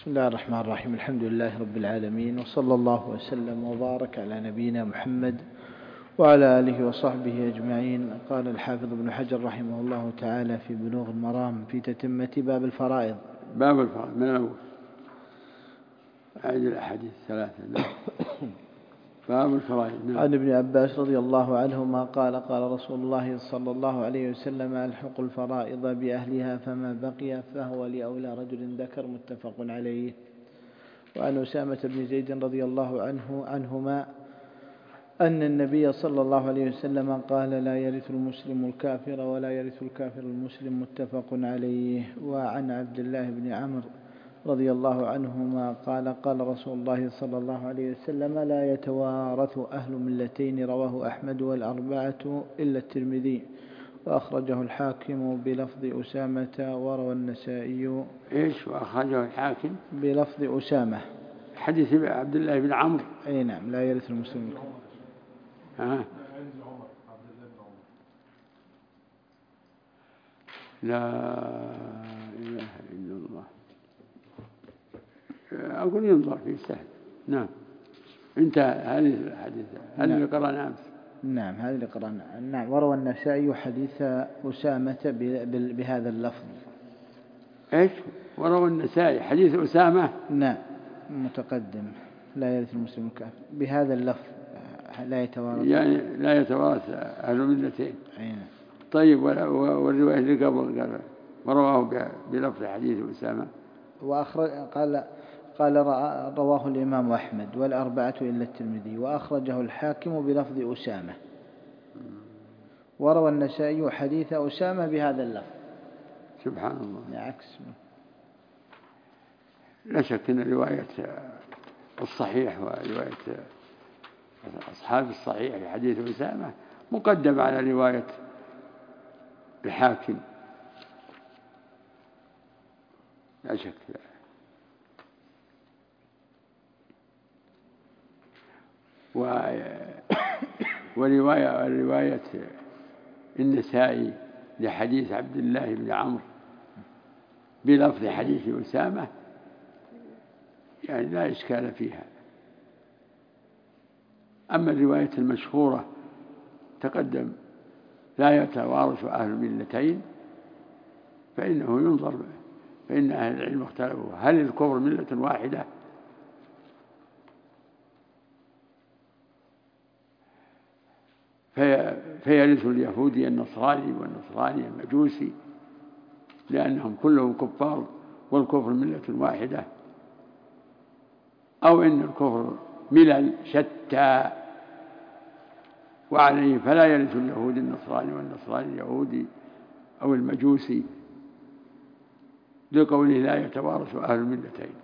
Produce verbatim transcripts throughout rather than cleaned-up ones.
بسم الله الرحمن الرحيم. الحمد لله رب العالمين، وصلى الله وسلم وبارك على نبينا محمد وعلى آله وصحبه أجمعين. قال الحافظ ابن حجر رحمه الله تعالى في بلوغ المرام في تتمة باب الفرائض. باب الفرائض من الأول أعيد الأحاديث ثلاثة. باب الفرائض. عن ابن عباس رضي الله عنهما قال قال رسول الله صلى الله عليه وسلم: ألحق الفرائض بأهلها فما بقي فهو لأولى رجل ذكر. متفق عليه. وعن أسامة بن زيد رضي الله عنه عنهما أن النبي صلى الله عليه وسلم قال: لا يرث المسلم الكافر ولا يرث الكافر المسلم. متفق عليه. وعن عبد الله بن عمرو رضي الله عنهما قال قال رسول الله صلى الله عليه وسلم: لا يتوارث أهل ملتين. رواه أحمد والأربعة إلا الترمذي، وأخرجه الحاكم بلفظ أسامة. وروى النسائي. إيش وأخرجه الحاكم بلفظ أسامة حديث عبد الله بن عمرو. أي نعم. لا يرث المسلم. ها لا إله إلا الله. أقول ينظر في سهل. نعم. انت هذه الحديث هذه اللي قرأنا أمس. نعم هذه اللي قرأنا. نعم. وروى النسائي حديث أسامة بهذا اللفظ. إيش وروى النسائي حديث أسامة. نعم متقدم. لا يرث المسلم الكافر بهذا اللفظ. لا يتوارث يعني لا يتوارث أهل ملتين. أين. طيب والرواية اللي قبل قال ورواه بلفظ حديث أسامة. وأخرج قال قال رواه الإمام أحمد والأربعة إلا الترمذي، وأخرجه الحاكم بلفظ أسامة. وروى النسائي حديث أسامة بهذا اللفظ. سبحان الله. عكس. لا شك أن رواية الصحيح ورواية أصحاب الصحيح في حديث أسامة مقدم على رواية الحاكم. لا شك. ورواية رواية النسائي لحديث عبد الله بن عمرو بلفظ حديث أسامة يعني لا إشكال فيها. أما الرواية المشهورة تقدم لا يتوارث أهل الملتين فإنه ينظر، فإن أهل العلم اختلفوا هل الكفر ملة واحدة في فيرث اليهودي النصراني والنصراني المجوسي لأنهم كلهم كفار والكفر ملة واحدة، أو إن الكفر ملل شتى وعليه فلا يرث اليهودي النصراني والنصراني اليهودي أو المجوسي لقوله لا يتوارث أهل الملتين.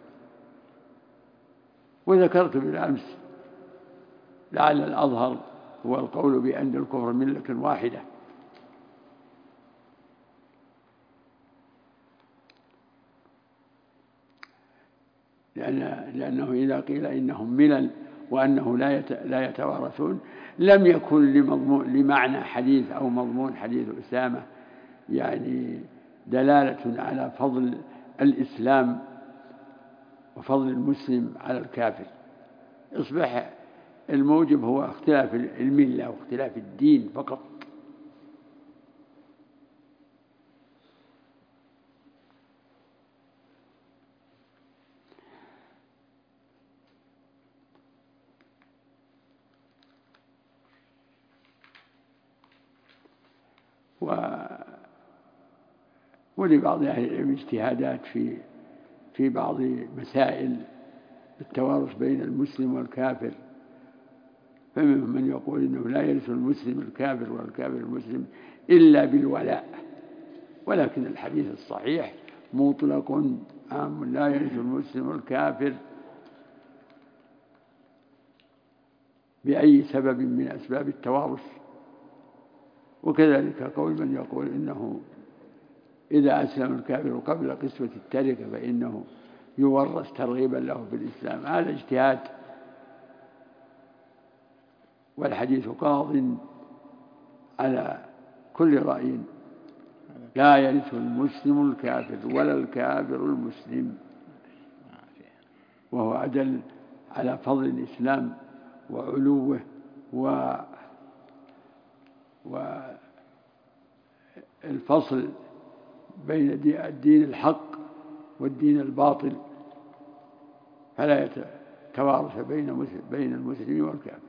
وذكرت بالأمس لعل الأظهر هو القول بأن الكفر ملة واحدة، لأن لأنه إذا قيل إنهم ملل وأنه لا يتوارثون لم يكن لمعنى حديث أو مضمون حديث أسامة يعني دلالة على فضل الإسلام وفضل المسلم على الكافر. يصبح الموجب هو اختلاف الملة واختلاف الدين فقط. و... ولبعض أهل العلم اجتهادات في في بعض مسائل التوارث بين المسلم والكافر، فمنهم من يقول إنه لا يرث المسلم الكافر والكافر المسلم إلا بالولاء، ولكن الحديث الصحيح مطلق عام لا يرث المسلم الكافر بأي سبب من أسباب التوارث. وكذلك قول من يقول إنه إذا أسلم الكافر قبل قسمة التركة فإنه يورث ترغيبا له في الإسلام. هذا اجتهاد، والحديث قاض على كل رأي. لا يرث المسلم الكافر ولا الكافر المسلم. وهو أدل على فضل الإسلام وعلوه و والفصل بين الدين الحق والدين الباطل، فلا يتوارث بين المسلم والكافر.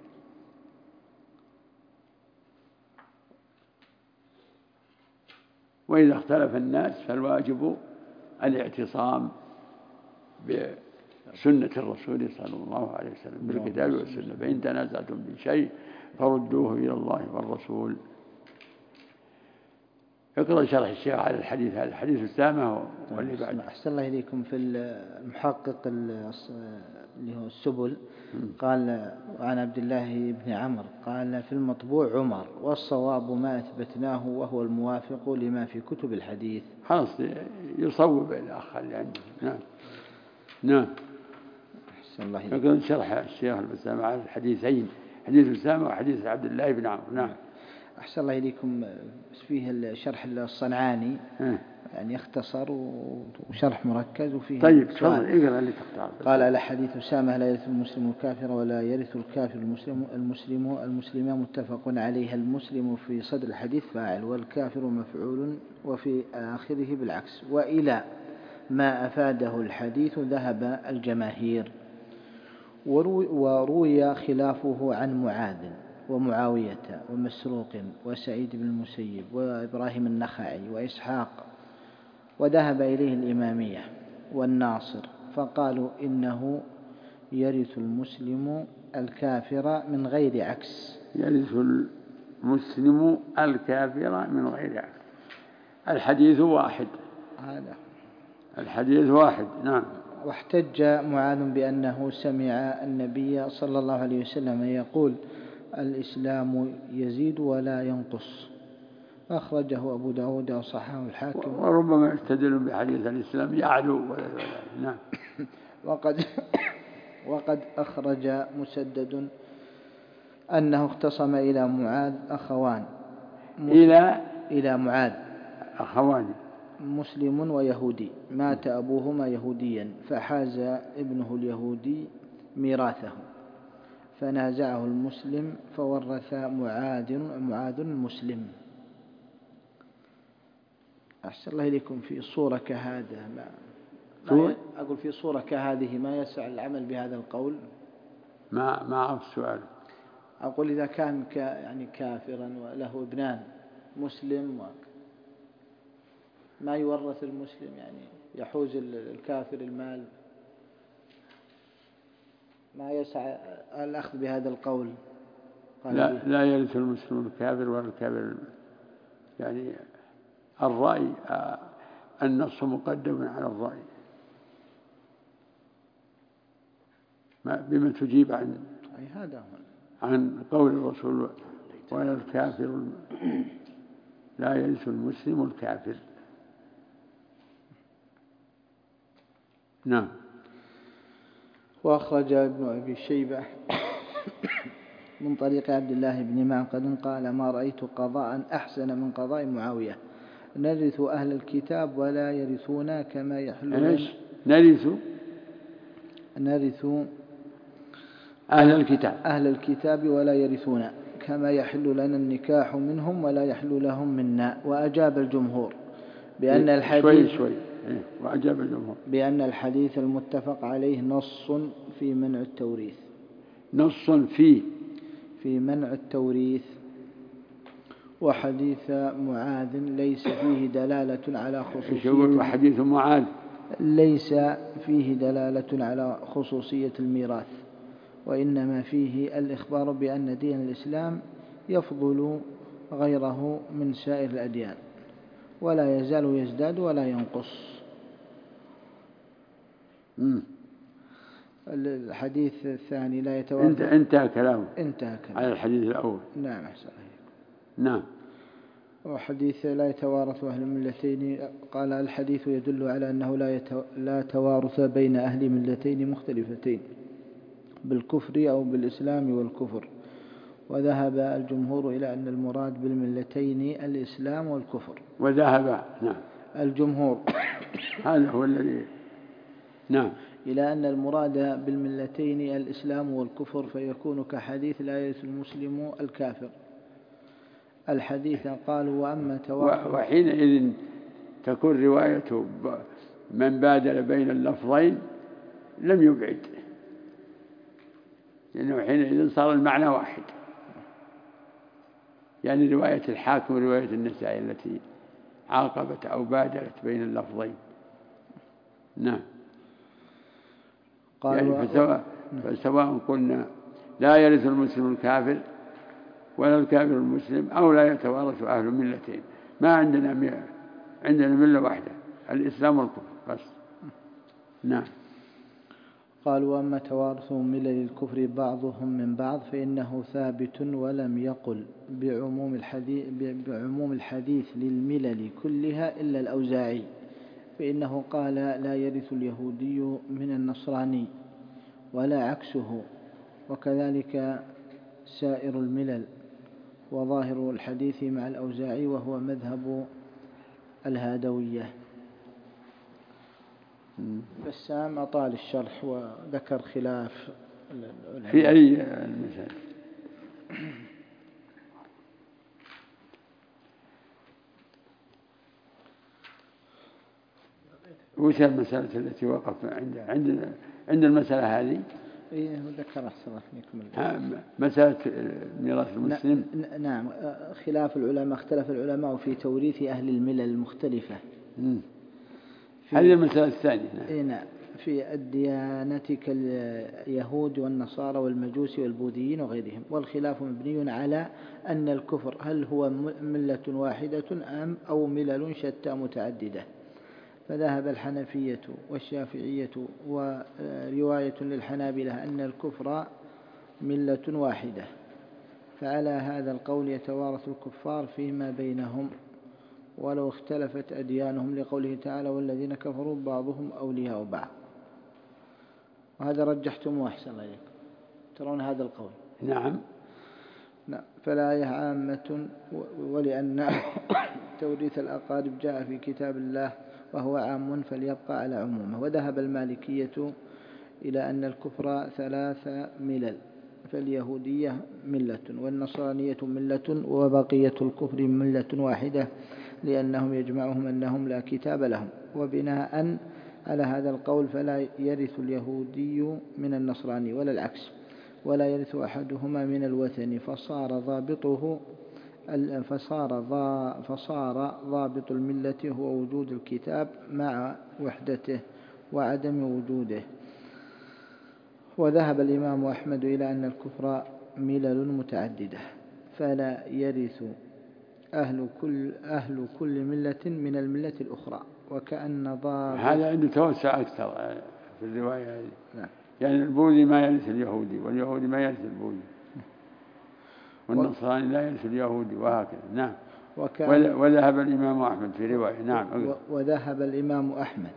وإذا اختلف الناس فالواجب الاعتصام بسنة الرسول صلى الله عليه وسلم بالكتاب والسنة، فإن تنازعتم بشيء فردوه إلى الله والرسول. اقرأ شرح الشيخ على الحديث هذا، الحديث السامة واللي بعد. أحسن الله إليكم. في المحقق اللي هو السبل قال عن عبد الله بن عمرو قال في المطبوع عمر، والصواب ما أثبتناه وهو الموافق لما في كتب الحديث. خلاص يصوب الأخ اللي عنده. نعم نعم. أحسن الله إليكم. يقول شرح الشيخ البسام على الحديثين، حديث السامة وحديث عبد الله بن عمرو. نعم. أحسن الله إليكم. فيه الشرح الصنعاني يعني يختصر وشرح مركز وفيه. طيب تفضل اقرأ اللي تختار. قال الحديث أسامة لا يرث المسلم الكافر ولا يرث الكافر المسلم المسلم المسلم متفق عليه. المسلم في صدر الحديث فاعل والكافر مفعول وفي آخره بالعكس. وإلى ما أفاده الحديث ذهب الجماهير. وروي خلافه عن معاذ ومعاوية ومسروق وسعيد بن المسيب وإبراهيم النخعي وإسحاق، وذهب إليه الإمامية والناصر فقالوا إنه يرث المسلم الكافر من غير عكس. يرث المسلم الكافر من غير عكس. الحديث واحد. هذا الحديث واحد. نعم. واحتج معاذ بأنه سمع النبي صلى الله عليه وسلم يقول الإسلام يزيد ولا ينقص، أخرجه أبو داود وصححه الحاكم. وربما يستدل بحديث الإسلام يعلو ولا يعلو. نعم. وقد وقد أخرج مسدد أنه اختصم إلى معاذ أخوان إلى إلى معاذ أخوان مسلم ويهودي مات أبوهما يهوديا فحاز ابنه اليهودي ميراثه فنازعه المسلم فورث معاذ معاذ المسلم. أحسن الله إليكم. في صورة كهذا ما, ما أقول في صورة كهذه ما يسع العمل بهذا القول. ما ما أعرف السؤال. أقول إذا كان يعني كافرا وله ابنان مسلم ما يورث المسلم يعني يحوز الكافر المال، ما يسع الأخذ بهذا القول. قال لا به. لا يرث المسلم الكافر ولا الكافر يعني الرأي النص مقدم على الرأي. ما بما تجيب عن أي هذا عن قول الرسول ولا الكافر لا يرث المسلم الكافر. نعم. وأخرج ابن أبي شيبة من طريق عبد الله بن معقد قال ما رأيت قضاء أحسن من قضاء معاوية، نرث أهل الكتاب ولا يرثونا كما يحل إيش نرث نرث أهل الكتاب أهل الكتاب ولا يرثونا كما يحل لنا النكاح منهم ولا يحل لهم منا. وأجاب الجمهور بأن الحديث شوي شوي إيه؟ وأجاب الجمهور بأن الحديث المتفق عليه نص في منع التوريث. نص في في منع التوريث. وحديث معاذ ليس فيه دلالة على خصوصية وحديث معاذ ليس فيه دلالة على خصوصية الميراث، وإنما فيه الإخبار بأن دين الإسلام يفضل غيره من سائر الأديان ولا يزال يزداد ولا ينقص. مم. الحديث الثاني لا يتوافق. انتهى كلامه انتهى كلامه على الحديث الأول. نعم أحسن. نعم. وحديث لا يتوارث أهل الملتين قال الحديث يدل على أنه لا يتو... لا توارث بين أهل ملتين مختلفتين بالكفر أو بالإسلام والكفر. وذهب الجمهور إلى أن المراد بالملتين الإسلام والكفر. وذهب نعم الجمهور هذا هو الذي نعم إلى أن المراد بالملتين الإسلام والكفر، فيكون كحديث لا يرث المسلم الكافر. الحديث قالوا وأما توافق، وحينئذ تكون رواية من بادل بين اللفظين لم يبعد، لأنه حينئذ صار المعنى واحد، يعني رواية الحاكم ورواية النسائي التي عاقبت أو بادلت بين اللفظين. نعم. يعني فسواء, فسواء قلنا لا يرث المسلم الكافر ولا الكافر المسلم، أو لا يتوارث أهل ملتين، ما عندنا مئة. عندنا ملة واحدة، الإسلام والكفر بس. نعم. قال وأما توارثهم ملل الكفر بعضهم من بعض فإنه ثابت، ولم يقل بعموم الحديث, بعموم الحديث للملل كلها إلا الأوزاعي، فإنه قال لا يرث اليهودي من النصراني ولا عكسه، وكذلك سائر الملل، وظاهر الحديث مع الأوزاعي وهو مذهب الهادوية. بسام أطال الشرح وذكر خلاف في أي المثال. وش المسألة التي وقف عند عند عند المسألة هذه؟ إيه ذكر أحسن فيكم مسألة ميراث المسلم. نعم. خلاف العلماء، اختلف العلماء في توريث أهل الملل المختلفة. هذه المسألة الثانية. نعم. نعم. في الديانة كاليهود والنصارى والمجوس والبوذيين وغيرهم، والخلاف مبني على أن الكفر هل هو ملة واحدة أم أو ملل شتى متعددة. فذهب الحنفية والشافعية ورواية للحنابلة أن الكفر ملة واحدة، فعلى هذا القول يتوارث الكفار فيما بينهم ولو اختلفت أديانهم، لقوله تعالى والذين كفروا بعضهم أولياء بعض. وهذا رجحتم أحسن الله إليكم، ترون هذا القول. نعم. نعم. فالآية عامة، ولأن توريث الأقارب جاء في كتاب الله وهو عام فليبقى على عمومه. وذهب المالكية إلى أن الكفر ثلاث ملل، فاليهودية ملة والنصرانية ملة وبقية الكفر ملة واحدة، لأنهم يجمعهم أنهم لا كتاب لهم. وبناء على هذا القول فلا يرث اليهودي من النصراني ولا العكس، ولا يرث أحدهما من الوثني، فصار ضابطه فصار فصار ضابط الملة هو وجود الكتاب مع وحدته وعدم وجوده. وذهب الإمام أحمد إلى أن الكفر ملل متعددة، فلا يرث أهل كل أهل كل ملة من الملة الأخرى، وكأن ضابط هذا عنده توسع أكثر في الرواية هذه. نعم. يعني البوذي ما يرث اليهودي، واليهودي ما يرث البوذي، والنصراني لا يرث اليهودي، وهكذا. نعم. وذهب الإمام أحمد في رواية. نعم. وذهب الإمام أحمد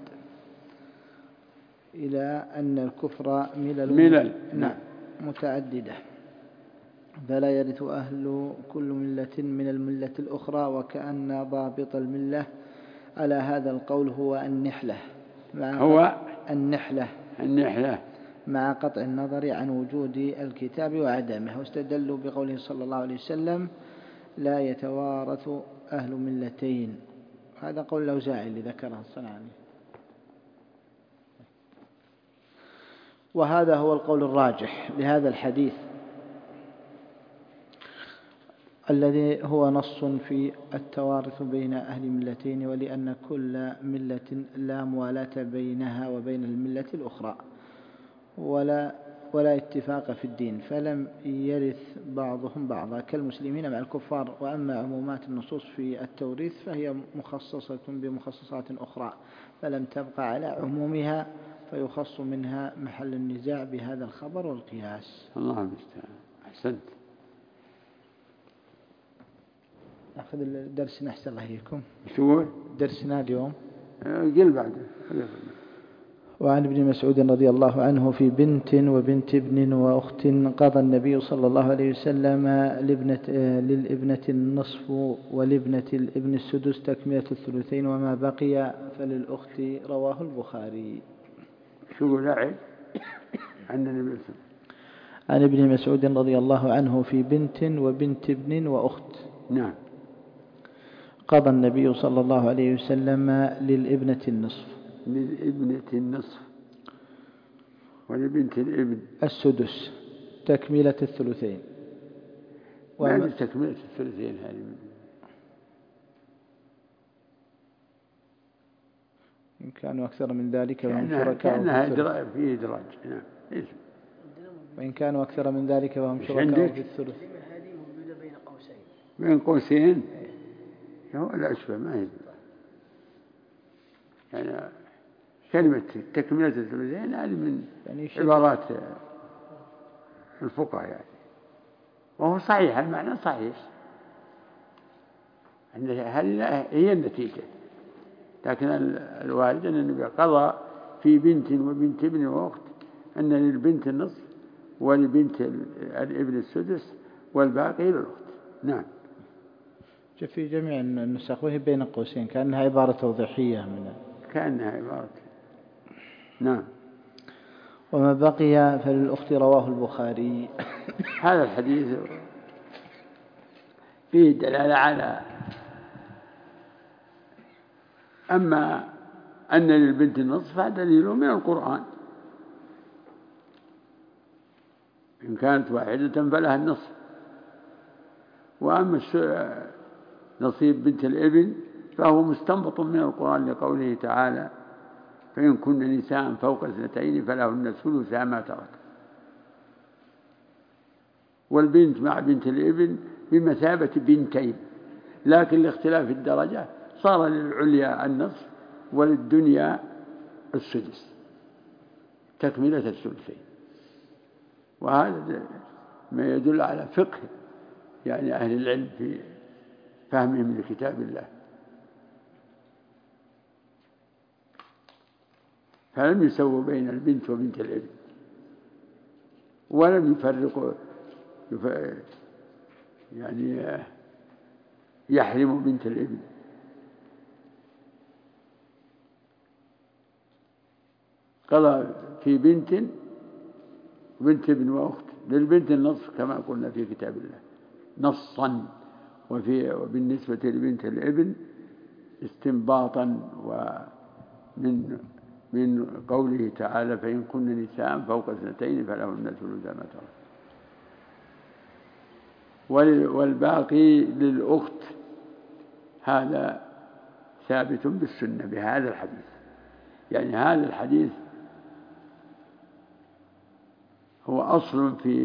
إلى أن الكفر ملل, ملل. نعم متعددة، فلا يرث أهل كل ملة من الملة الأخرى، وكأن ضابط الملة على هذا القول هو النحلة مع هو النحلة النحلة مع قطع النظر عن وجود الكتاب وعدمه. واستدلوا بقوله صلى الله عليه وسلم لا يتوارث أهل ملتين. هذا قول الأوزاعي اللي ذكره الصنعاني، وهذا هو القول الراجح لهذا الحديث الذي هو نص في التوارث بين أهل ملتين، ولأن كل ملة لا موالاة بينها وبين الملة الأخرى ولا ولا اتفاق في الدين، فلم يرث بعضهم بعضا كالمسلمين مع الكفار. وأما عمومات النصوص في التوريث فهي مخصصة بمخصصات أخرى، فلم تبقى على عمومها، فيخص منها محل النزاع بهذا الخبر والقياس. الله المستعان. أحسنت. نأخذ الدرس نحسن الله إليكم. شو درسنا اليوم؟ قل بعد. وعن ابن مسعود رضي الله عنه في بنت وبنت ابن وأخت قضى النبي صلى الله عليه وسلم لابنة للابنة النصف ولابنة الابن السدس تكملة الثلثين، وما بقي فللأخت. رواه البخاري. شو يقول أعد عن النبي صلى الله عليه وسلم؟ عن ابن مسعود رضي الله عنه في بنت وبنت ابن وأخت. نعم. قضى النبي صلى الله عليه وسلم للابنة النصف. للابنة النصف ولبنت الابن السدس تكملة الثلثين. ما وما... تكملة الثلثين هذه إن كانوا أكثر من ذلك فهم شركاء. كأنها درا... فيه إدراج. نعم. وإن كانوا أكثر من ذلك فهم شركاء في الثلث. هذه موجودة بين قوسين. بين قوسين. هو لا أشبه ما هي يعني كلمة تكملة الثلثين هذه من يعني عبارات الفقهاء يعني، وهو صحيح المعنى صحيح أن هذه هي النتيجة، لكن الوارد أن النبي قضى في بنت وبنت ابن وأخت أن للبنت النصف ولبنت الابن السدس والباقي للأخت. نعم. في جميع النسخ وهي بين قوسين كأنها عبارة توضيحية من كأنها عبارة. نعم. وما بقي فللأخت رواه البخاري. هذا الحديث فيه دلالة على أما أن للبنت النصف دليل من القرآن، إن كانت واحدة فلها النصف، وأما نصيب بنت الابن فهو مستنبط من القرآن لقوله تعالى فإن كن نساء فوق اثنتين فلهن ثلث ما ترك، والبنت مع بنت الابن بمثابة بنتين، لكن لاختلاف الدرجة صار للعليا النصف وللدنيا السدس تكملة الثلثين. وهذا ما يدل على فقه يعني أهل العلم في فهمهم لكتاب الله. فلم يسووا بين البنت وبنت الابن، ولم يفرقوا يعني يحرموا بنت الابن، قضى في بنت وبنت ابن وأخت للبنت النصف كما قلنا في كتاب الله نصا، وفي وبالنسبة لبنت الابن استنباطا ومن من قوله تعالى فإن كن نساء فوق اثنتين فلهن ثلث ما ترك، والباقي للأخت هذا ثابت بالسنة بهذا الحديث. يعني هذا الحديث هو أصل في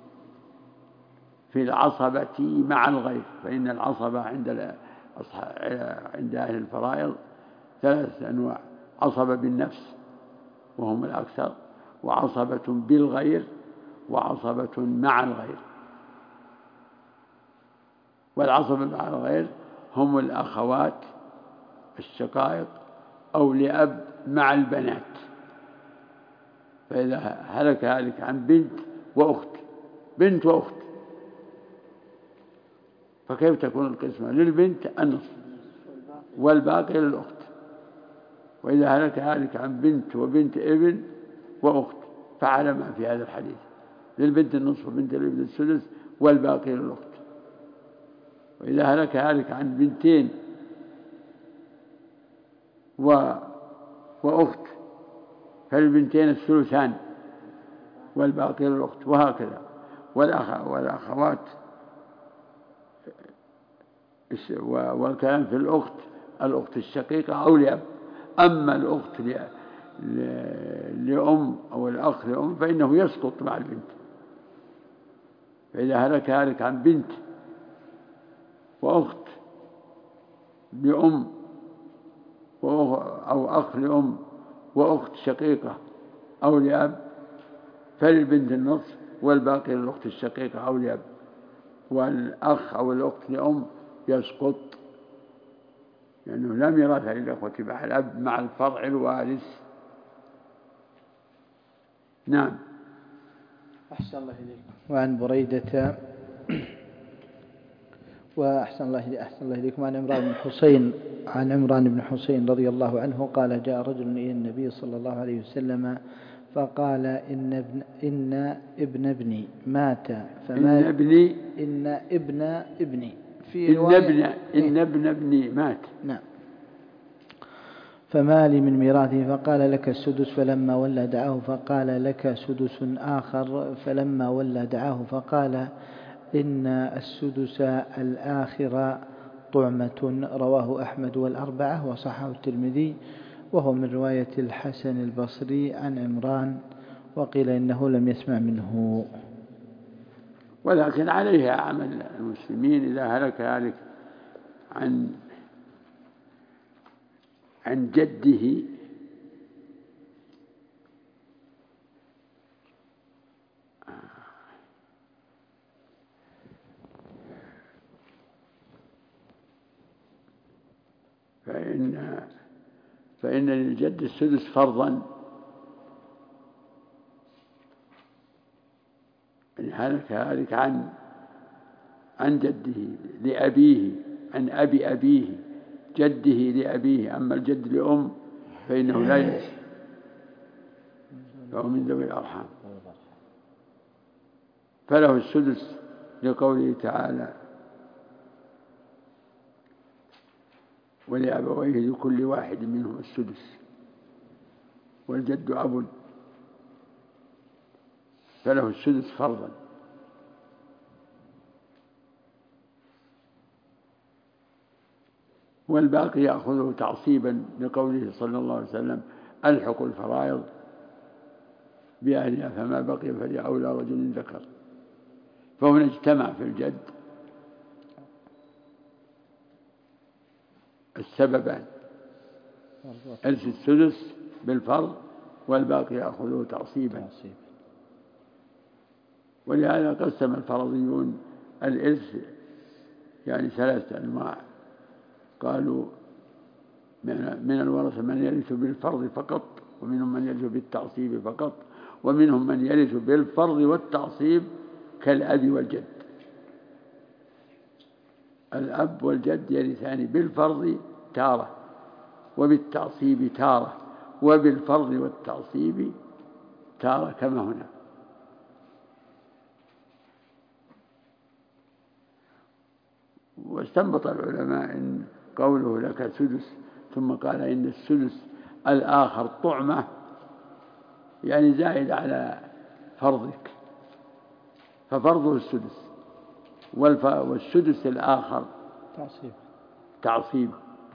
في العصبة مع الغير، فإن العصبة عند عند أهل الفرائض ثلاثة أنواع: عصبة بالنفس وهم الأكثر، وعصبة بالغير، وعصبة مع الغير. والعصبة مع الغير هم الأخوات الشقائق أو لأب مع البنات. فإذا هلك هالك عن بنت وأخت بنت وأخت فكيف تكون القسمة؟ للبنت النصف والباقي للأخت. وإذا هلك هالك عن بنت وبنت ابن وأخت فعلى ما في هذا الحديث: للبنت النصف وبنت الابن السدس والباقي للأخت. وإذا هلك هالك عن بنتين و... وأخت فالبنتين الثلثان والباقي للأخت، وهكذا. والأخ... والأخوات والكلام في الأخت الأخت الشقيقة أو لأب. أما الأخت ل... ل... لأم أو الأخ لأم فإنه يسقط مع البنت. فإذا هلك هالك عن بنت وأخت لأم أو أخ لأم وأخت شقيقة أو لأب فللبنت النصف والباقي للأخت الشقيقة أو لأب. والأخ أو الأخت لأم يسقط لأنه لم يرث للأخوة مع الأب مع الفرع الوارث. نعم. أحسن الله إليكم. وعن بريدة وأحسن الله أحسن الله إليكم. عن عمران بن حسين عن عمران بن حسين رضي الله عنه قال: جاء رجل إلى النبي صلى الله عليه وسلم فقال: إن ابن إن ابن ابني مات فما إن ابني إن ابن ابني في إن رواية ابن إن ابن ابني مات. نعم. فما لي من ميراثه؟ فقال: لك السدس. فلما ولى دعاه فقال: لك سدس آخر. فلما ولى دعاه فقال: إن السدس الآخر طعمة. رواه أحمد والأربعة وصححه الترمذي، وهو من رواية الحسن البصري عن عمران، وقيل إنه لم يسمع منه. ولكن عليه عمل المسلمين إذا هلك هالك عن عن جده فإن فإن للجد السدس فرضا، إن هلك هالك عن عن جده لأبيه، عن أبي أبيه جده لأبيه. أما الجد لأم فإنه لا يرث، فهو من ذوي الأرحام، فله السدس لقوله تعالى: ولأبويه لكل واحد منهم السدس، والجد أب فله السدس فرضا. والباقي يأخذه تعصيبا لقوله صلى الله عليه وسلم: ألحق الفرائض بأهلها فما بقي فلأولى رجل ذكر. فهنا اجتمع في الجد السببان: إرث السدس بالفرض، والباقي يأخذه تعصيبا. ولهذا قسم الفرضيون الإرث يعني ثلاثة أنواع. قالوا: من الورثة من يرث بالفرض فقط، ومنهم من يرث بالتعصيب فقط، ومنهم من يرث بالفرض والتعصيب كالأب والجد. الأب والجد يرثان بالفرض تارة، وبالتعصيب تارة، وبالفرض والتعصيب تارة كما هنا. واستنبط العلماء إن قوله لك سدس ثم قال إن السدس الآخر طعمة يعني زائد على فرضك، ففرضه السدس، والسدس الآخر تعصيب تعصيب.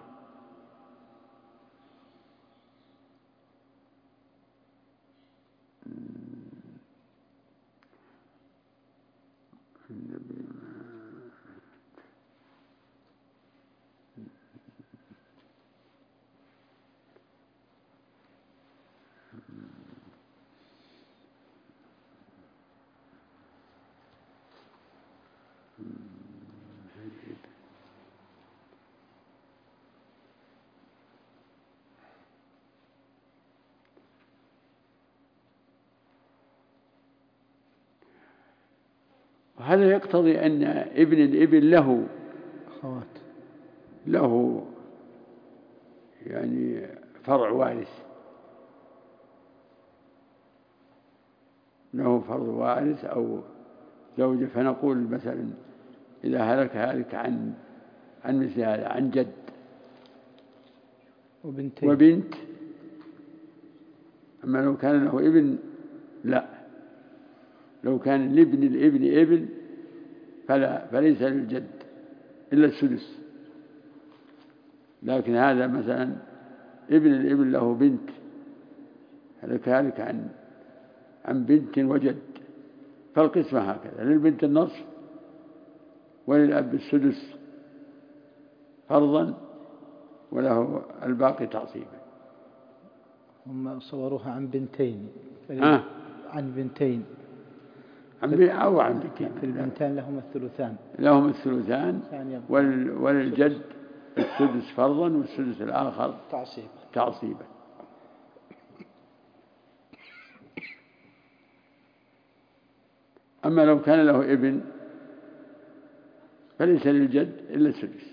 وهذا يقتضي أن ابن الابن له أخوات، له يعني فرع وارث، له فرع وارث أو زوجة. فنقول مثلا إذا هلك هالك عن عن مثل هذا عن جد وبنتين وبنت. أما لو كان له ابن لا، لو كان لابن الابن ابن فلا، فليس للجد إلا السدس. لكن هذا مثلا ابن الابن له بنت، هلك هالك عن عن بنت وجد، فالقسمة هكذا: للبنت النصف، وللأب السدس فرضا، وله الباقي تعصيبا. هم صوروها عن بنتين آه. عن بنتين عن أو عن بنتين، في البنتان لهم الثلثان لهم الثلثان وللجد السدس فرضا، والسدس الآخر تعصيبا تعصيبا. أما لو كان له ابن فليس للجد إلا السدس،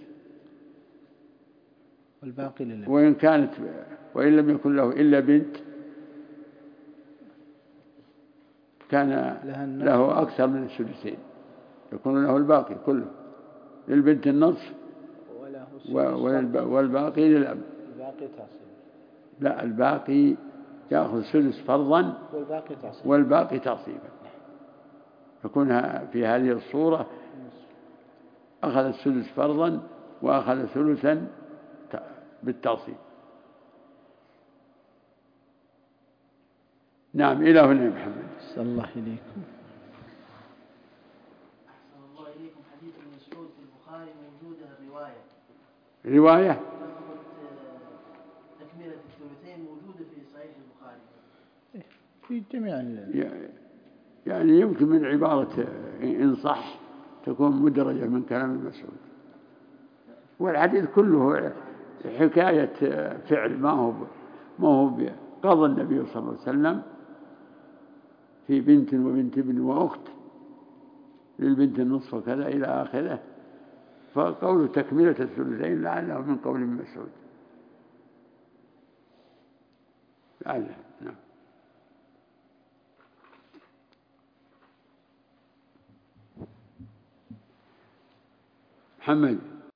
والباقي للأب. وإن كانت وإن لم يكن له إلا بنت كان له أكثر من السدسين، يكون له الباقي كله، للبنت النصف والباقي للأب. الباقي تعصيب. لا، الباقي يأخذ السدس فرضا والباقي تعصيبا. والباقي تعصيبا. يكون في هذه الصورة أخذ السدس فرضا وأخذ ثلثا بالتعصيب. نعم، إلى هنا محمد. صلى الله إليكم. أحسن الله إليكم. حديث ابن مسعود في البخاري موجودة الرواية رواية تكملة الثلثين موجودة في صحيح البخاري في جميع يعني يمكن من عبارة إن صح تكون مدرجة من كلام المسعود، والحديث كله حكاية فعل، ما هو ما هو قضى النبي صلى الله عليه وسلم في بنت وبنت ابن وأخت، للبنت النصف وكذا إلى آخره، فقول تكملة الثلثين لعله من قول ابن مسعود لعله. نعم. محمد.